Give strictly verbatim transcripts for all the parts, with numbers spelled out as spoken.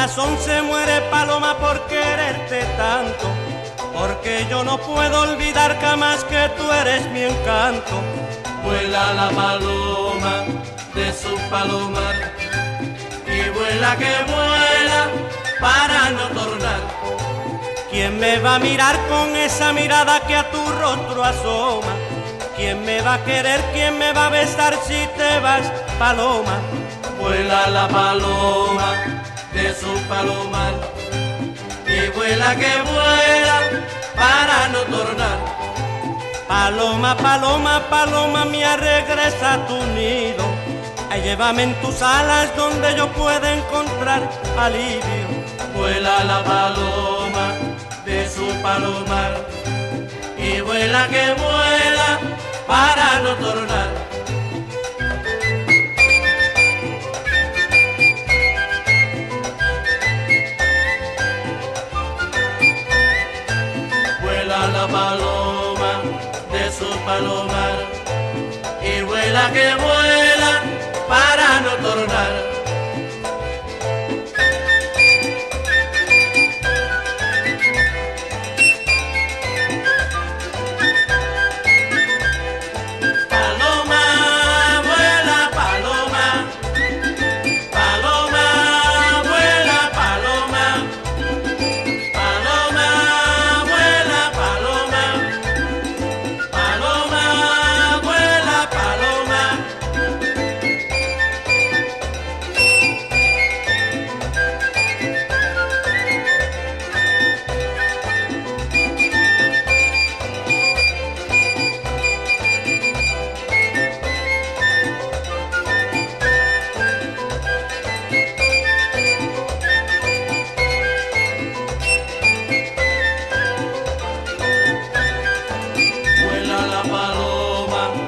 corazón se muere, paloma, por quererte tanto, porque yo no puedo olvidar jamás que tú eres mi encanto. Vuela la paloma de su palomar, y vuela que vuela para no tornar. ¿Quién me va a mirar con esa mirada que a tu rostro asoma? ¿Quién me va a querer? ¿Quién me va a besar si te vas, paloma? Vuela la paloma de su palomar, y vuela que vuela para no tornar. Paloma, paloma, paloma mía, regresa a tu nido. Ay, llévame en tus alas donde yo pueda encontrar alivio. Vuela la paloma de su palomar, y vuela que vuela para no tornar. Vuela la paloma de su palomar, y vuela que vuela para no tornar.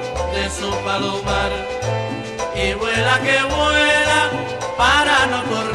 Su palomar, y vuela que vuela para no correr.